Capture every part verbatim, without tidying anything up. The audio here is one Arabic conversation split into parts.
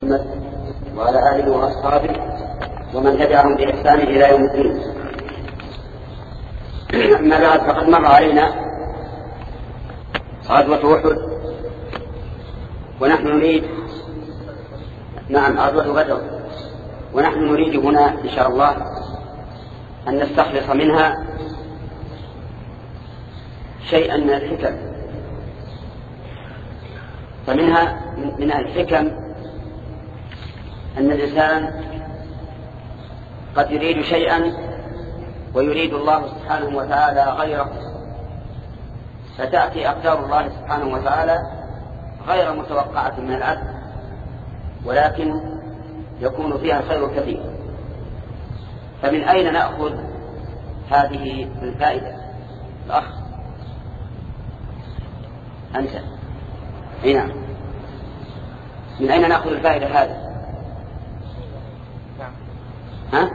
وعلى آله وأصحابه ومن تبعهم بإحسان إلى يوم الدين. أما بعد، فقد مر علينا غزوة أحد، ونحن نريد نعم غزوة بدر ونحن نريد هنا إن شاء الله أن نستخلص منها شيئا من الحكم. فمنها من الحكم أن الإنسان قد يريد شيئا ويريد الله سبحانه وتعالى غيره، فتأتي أقدار الله سبحانه وتعالى غير متوقعة من العبد، ولكن يكون فيها الخير كثير. فمن أين نأخذ هذه الفائدة؟ الأخ أنت أي نعم، من أين نأخذ الفائدة هذه؟ ها؟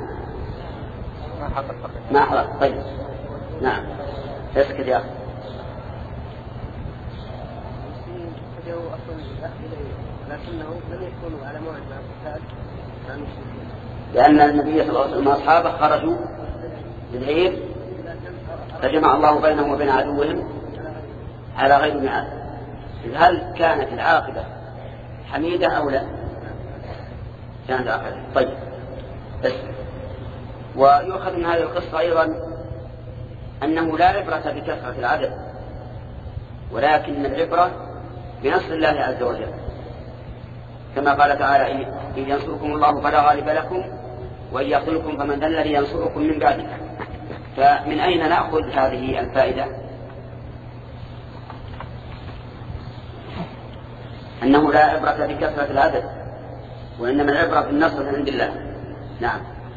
ما حضر. طيب نعم، اسكت يا أخي. لكنه لم يكونوا على موعد مع القتال، لأن النبي صلى الله عليه وسلم وأصحابه خرجوا للعير فجمع الله بينهم وبين عدوهم على غير ميعاد. هل كانت العاقبة حميدة أو لا؟ كانت عاقبة. طيب بس. ويؤخذ من هذه القصة أيضا أنه لا عبرة بكثرة العدد، ولكن العبرة بنصر الله عز وجل، كما قال تعالى: إن ينصركم الله فلا غالب لكم وإن يخذلكم فمن ذا الذي ينصركم من بعده. فمن أين نأخذ هذه الفائدة؟ أنه لا عبرة بكثرة العدد، وإنما العبرة بالنصر من عند الله. نعم.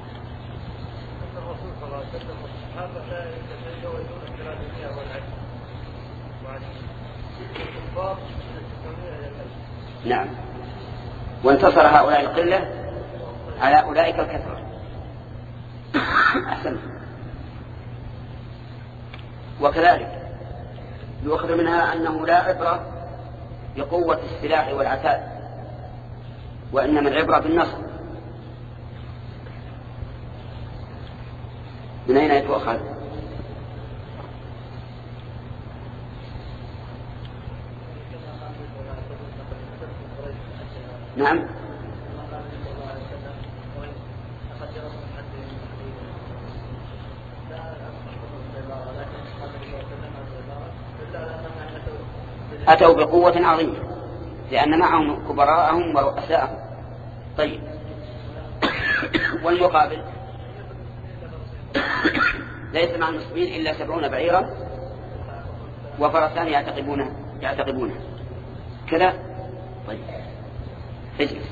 نعم، وانتصر هؤلاء القلة على أولئك الكثرة. أحسن. وكذلك يؤخذ منها أنه لا عبرة بقوة السلاح والعتاد، وإنما العبرة بالنصر. من أين يتؤخذ؟ نعم. أتوا بقوة عظيمة لأن معهم كبراءهم ورؤساءهم. طيب، والمقابل ليس مع المسلمين إلا سبعون بعيرا وفرسان يعتقبونه يعتقبونه كذا. طيب اجلس.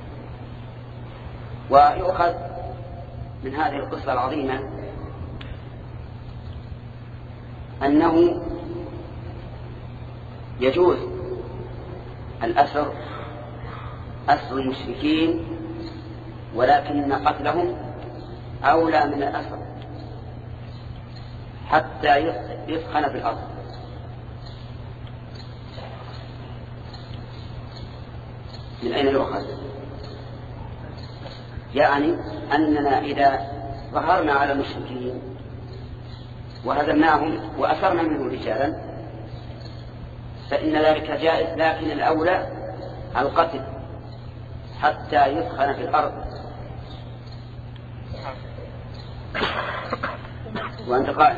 ويؤخذ من هذه القصة العظيمة أنه يجوز الأسر أسر المشركين، ولكن قتلهم أولى من الأسر حتى يثخن في الأرض. من أين يؤخذ؟ يعني أننا إذا ظهرنا على المشركين وهزمناهم وأسرنا منهم رجالا فإن ذلك جائز، لكن الأولى القتل حتى يثخن في الأرض. وأنت قائل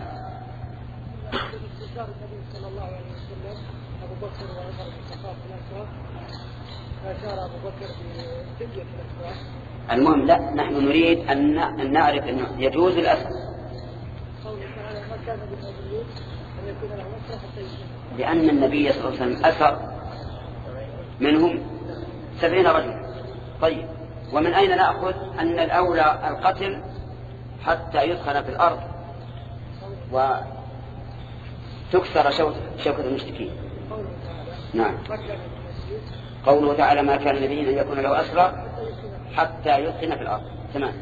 صلى الله عليه وسلم أبو بكر وعمر بن الخطاب في الأسرى، فأشار أبو بكر بجية الأسرى. المهم لا، نحن نريد أن نعرف أنه يجوز الأسر، قوله تعالى: ما كان بالمؤمنين أن يكون لهم أسرى حتى يسلموا، لأن النبي صلى الله عليه وسلم أسر منهم سبعين رجل. طيب، ومن أين نأخذ أن الأولى القتل حتى يدخل في الأرض وتكسر شوكة المشركين؟ نعم، قوله تعالى: ما كان لنبي أن يكون له أسرى حتى يدخل في الأرض. تمام.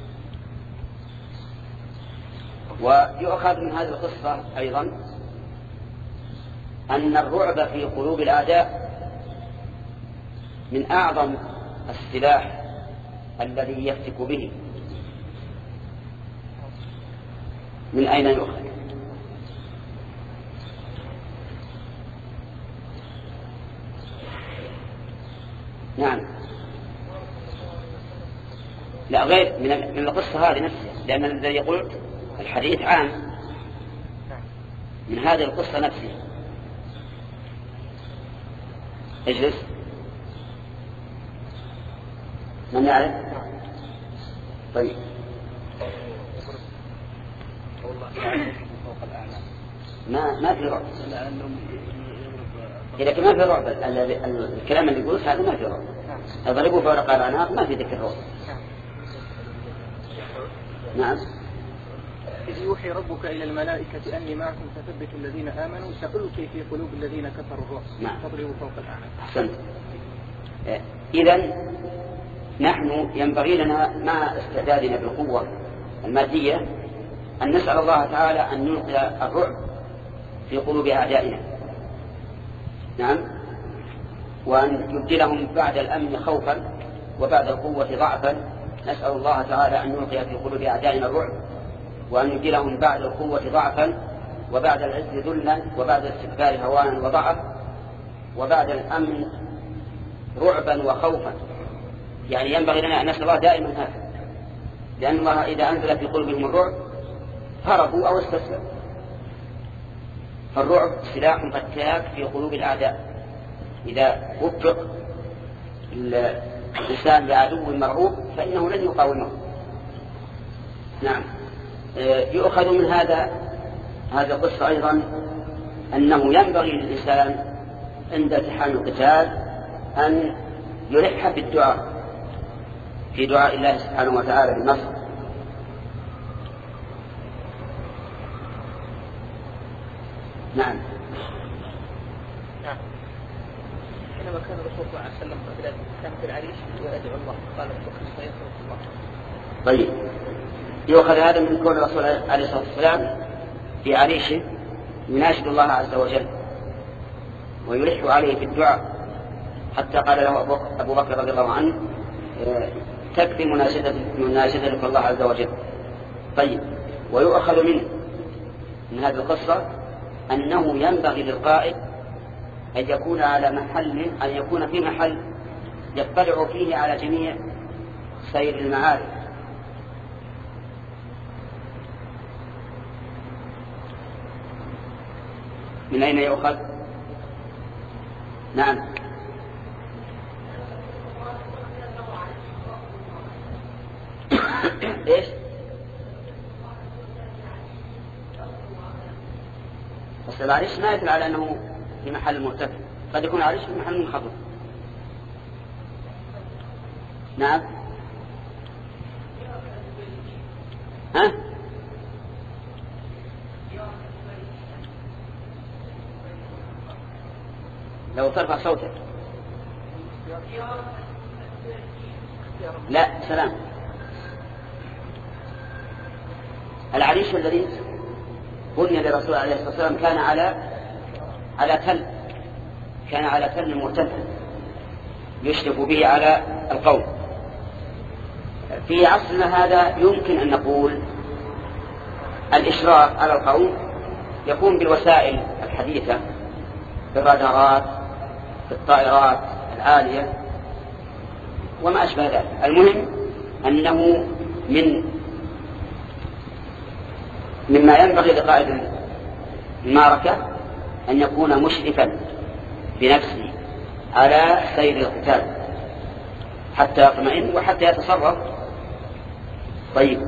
ويؤخذ من هذه القصة أيضا أن الرعب في قلوب الأعداء من أعظم السلاح الذي يفتك به من أين يؤخذ؟ نعم. لا، غير من من القصة هذه نفسها، لأن الذي يقول الحديث عام من هذه القصة نفسها. اجلس. من يعرف؟ طيب. ما ما في رعب. إذا كان ما في رعب الكلام اللي يقول هذا ما في رعب. اضربوا فوق الأعناق ما في ذكر رعب. نعم. إذ يوحي ربك إلى الملائكة أني معكم فثبت الذين آمنوا سألقي في قلوب الذين كفروا الرعب. نعم. فاضربوا فوق الأعناق. أحسنت. إذن نحن ينبغي لنا مع استعدادنا بالقوة المادية أن نسأل الله تعالى أن يلقي الرعب في قلوب أعدائنا. نعم. وأن يبدلهم بعد الأمن خوفا وبعد القوة ضعفا. نسأل الله تعالى أن يلقي في قلوب أعدائنا الرعب وأن يبدلهم بعد القوة ضعفا وبعد العز ذلا وبعد الاستكبار هوانا وضعف وبعد الأمن رعبا وخوفا. يعني ينبغي لنا أن نسأل الله دائما هذا، لأن الله إذا أنزل في قلوبهم الرعب هربوا أو استسلموا. فالرعب سلاح فتاك في قلوب الأعداء. إذا وفق الإنسان لعدو مرعوب فإنه لن يقاومه. نعم. يؤخذ من هذا هذا القصة أيضا أنه ينبغي للإنسان عند التحام القتال أن يلح بالدعاء في دعاء الله سبحانه وتعالى بالنصر. نعم. نعم. حينما كان الرسول صلى الله عليه وسلم كان في العريش ويدعو الله قال بكر سيصرف الله. طيب، يؤخذ هذا من قول الرسول عليه الصلاة والسلام في عريشه يناشد الله عز وجل ويلح عليه في الدعاء، حتى قال له أبو بكر رضي الله عنه تكفي مناشدتك الله عز وجل. طيب، ويؤخذ منه من هذه القصة أنه ينبغي للقائد أن يكون على محل أن يكون في محل يطلع فيه على جميع سير المعارك. من أين يؤخذ؟ نعم. إيش؟ بس العريش ما يدل على أنه في محل مرتفع، قد يكون العريش في محل منخفض. نعم. ها؟ لو ترفع صوتك. لا، سلام. العريش الذي بني لرسول عليه الصلاة والسلام كان على على تل كان على تل مرتفع يشرف به على القوم. في عصرنا هذا يمكن أن نقول الإشراف على القوم يكون بالوسائل الحديثة، بالرادارات، بالطائرات العالية وما أشبه ذلك. المهم أنه من مما ينبغي لقائد المعركة أن يكون مشرفا بنفسه على سير القتال حتى يطمئن وحتى يتصرف. طيب،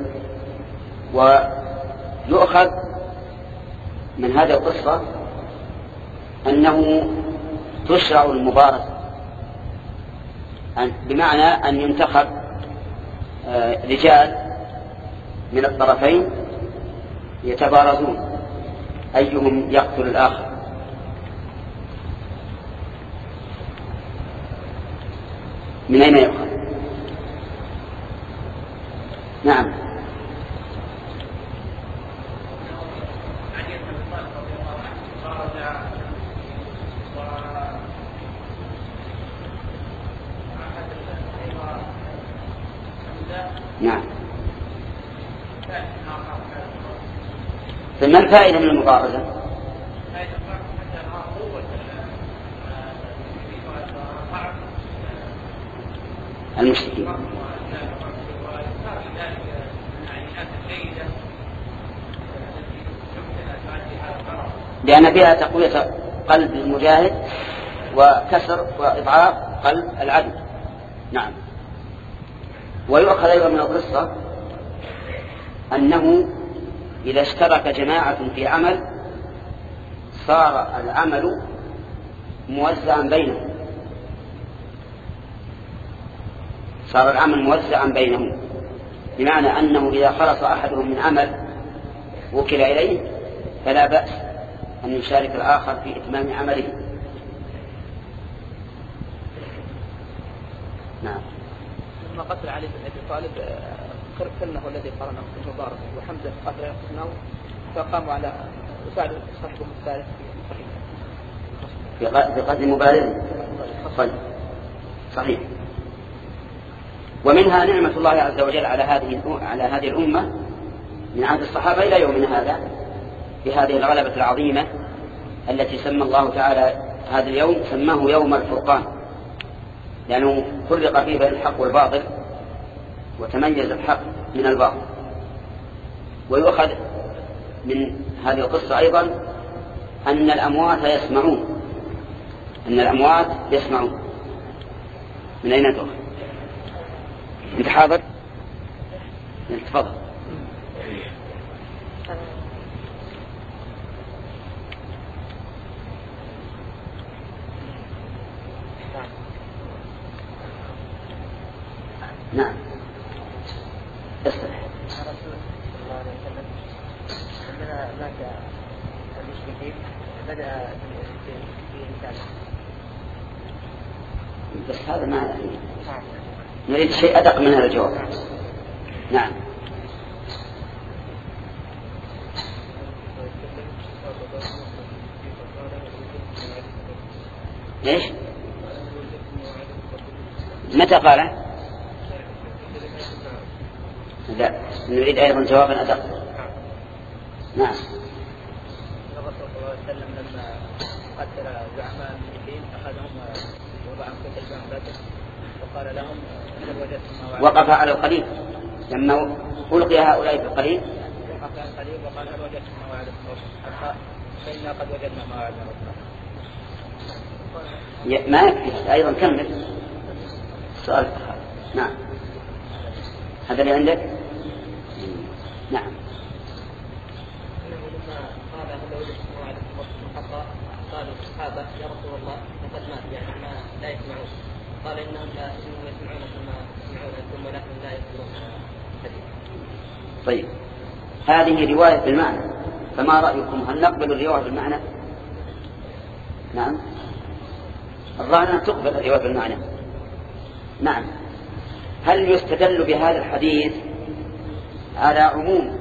ويؤخذ من هذه القصة أنه تشرع المبارزة، بمعنى أن ينتخب رجال من الطرفين يتبارزون أيهم يقتل الآخر. من أين يؤخذ؟ نعم. نعم. فما الفائدة من المبارزة؟ المشركين لأن فيها تقوية قلب المجاهد وكسر وإضعاف قلب العدو. نعم. ويؤخذ أيضا من القصة أنه إذا اشترك جماعة في عمل صار العمل موزعا بينهم صار العمل موزعا بينهم بمعنى أنه إذا خلص أحدهم من عمل وكل إليه فلا بأس أن يشارك الآخر في إتمام عمله. نعم. لما قتل علي بن أبي طالب كركنه الذي قرنه في المبارك وحمزة قتل يقتلنه فقاموا على وساعدوا صاحبهم الثالث في قتل مبارز. صحيح. ومنها نعمة الله عز وجل على هذه على هذه الأمة من عهد الصحابة إلى يومنا هذا بهذه الغلبة العظيمة التي سمى الله تعالى هذا اليوم سماه يوم الفرقان لأنه فرق فيه بين الحق والباطل وتميز الحق من الباطل. ويؤخذ من هذه القصة أيضا أن الأموات يسمعون أن الأموات يسمعون. من أين تؤخذ؟ أنت حاضر؟ تفضل. نعم. اسمع. رسول الله عليه وسلم عندنا مات المشركين بدأ بإنسانه. بس هذا ما يعني. نريد شيء أدق من هذا الجواب. نعم. ليش؟ متى قال؟ لا، نريد أيضا جوابا أدق. نعم. الرسول صلى الله عليه وسلم لما قتل زعماء المشركين أخذهم ووضعهم في تلبان بدر وقال لهم هل وجدتم ما وقف على القليل لما ألقي هؤلاء في القليل وقف على القليل وقال هل وجدتم ما وعدتم ربكم فإنا قد وجدنا ما وعدنا ربنا. ما يكفي أيضا كمل السؤال. نعم. هذا اللي عندك؟ نعم. لما قال هل وجدتم ما وعدتم ربكم قال الصحابة يا رسول الله لقد مات يعني ما لا يسمعون. قال إنهم لا إنهم يسمعون كما يسمعونكم ولكن لا يذكرون حديث. طيب هذه رواية بالمعنى فما رأيكم هل نقبل الرواية بالمعنى؟ نعم. الظاهر أن تقبل الرواية بالمعنى. نعم. هل يستدل بهذا الحديث على عموم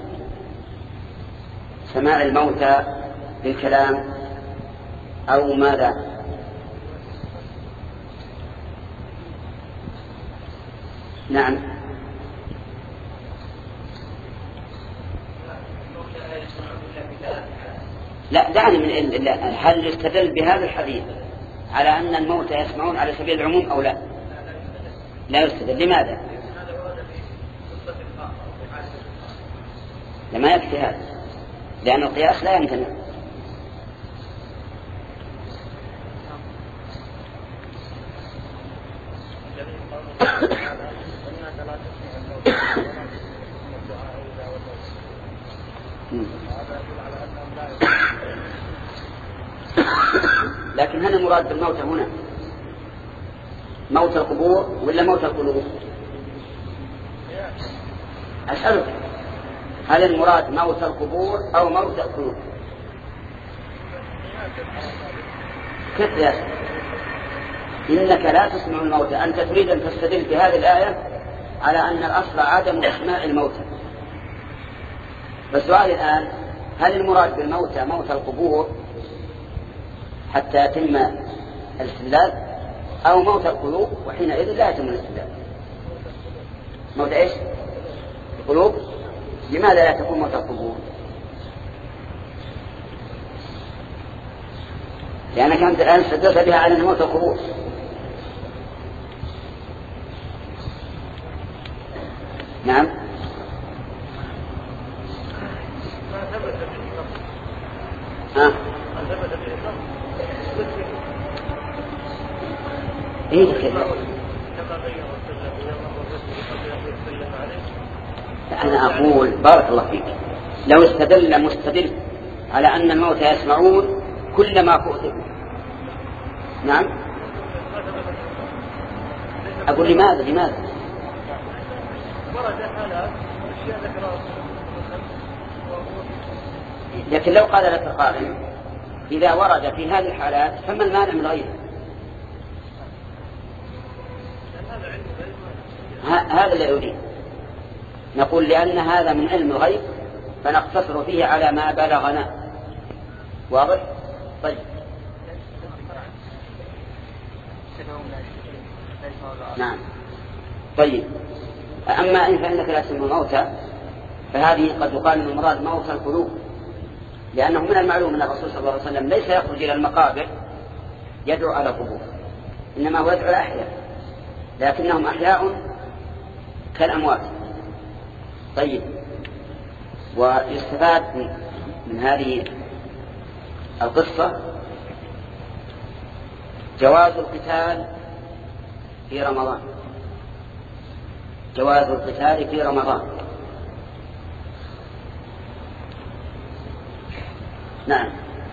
سماع الموتى بالكلام أو ماذا؟ نعم. لا دعني من هل يستدل بهذا الحديث على أن الموتى يسمعون على سبيل العموم أو لا؟ لا يستدل. لماذا؟ لما يكفي هذا لأن القياس لا يمتنع. لكن هل المراد بالموتى هنا موت القبور ولا موت القلوب؟ أسألك هل المراد موت القبور أو موت القلوب؟ كيف يا أخي؟ إنك لا تسمع الموتى. أنت تريد أن تستدل بهذه الآية على أن الأصل عدم إسماع الموتى. فالسؤال الآن هل المراد بالموتى موت القبور حتى يتم الاستدلال أو موت القلوب وحينئذ لا يتم الاستدلال؟ موت إيش؟ القلوب. لماذا لا تكون موت القبور؟ لأنك أنت الآن استدلت بها على موت القبور. نعم. ها. إيه كذا. أنا أقول بارك الله فيك، لو استدل مستدل على أن الموتى يسمعون كل ما فوته. نعم. أقول لماذا لماذا لكن لو قال لك قائل إذا ورد في هذه الحالات فما المانع من غيره؟ هذا اللي أريد. نقول لأن هذا من علم الغيب فنقتصر فيه على ما بلغنا. واضح؟ طيب. نعم. طيب. أما إن فإنك لا تسمى موتى فهذه قد يقال من المراد موتى القلوب، لأنه من المعلوم أن الرسول صلى الله عليه وسلم ليس يخرج إلى المقابر يدعو على القبور، إنما هو يدعو الأحياء، لكنهم أحياء كالأموات. طيب. ويستفاد من هذه القصة جواز القتال في رمضان. جواز القتال في رمضان. نعم.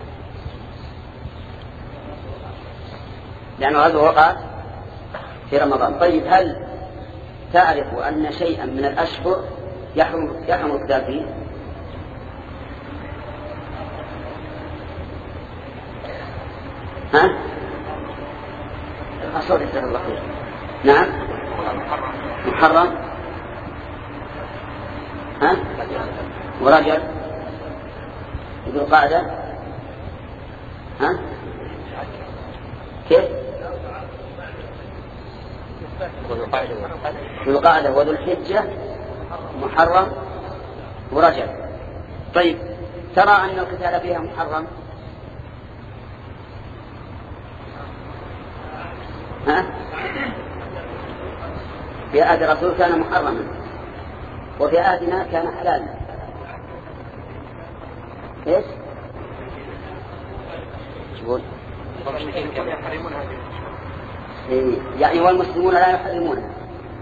لأن هذا وقع في رمضان. طيب، هل تعرف أن شيئا من الأشهر يحرم يحرم القتال فيه؟ ها؟ أصور جزاك الله خير. نعم. محرم. ها؟ ورجل ذو القعدة. ها؟ كيف؟ ذو القعدة وذو الحجة محرم ورجل. طيب، ترى أن القتال فيها محرم؟ ها؟ في عهد الرسول كان محرما وفي عهدنا كان حلالا. ايش؟ شو إيه؟ يعني والمسلمون لا يحرمونها.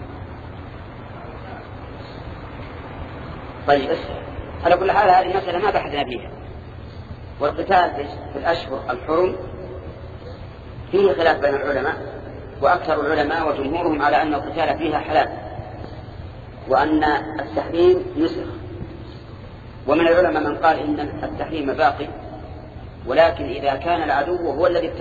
طيب، على كل حال هذه المسألة ما بحثنا فيها. والقتال في الأشهر الحرم فيه خلاف بين العلماء، وأكثر العلماء وجمهورهم على أن القتال فيها حلال وأن التحريم نسخ. ومن العلماء من قال إن التحريم باقي، ولكن إذا كان العدو هو الذي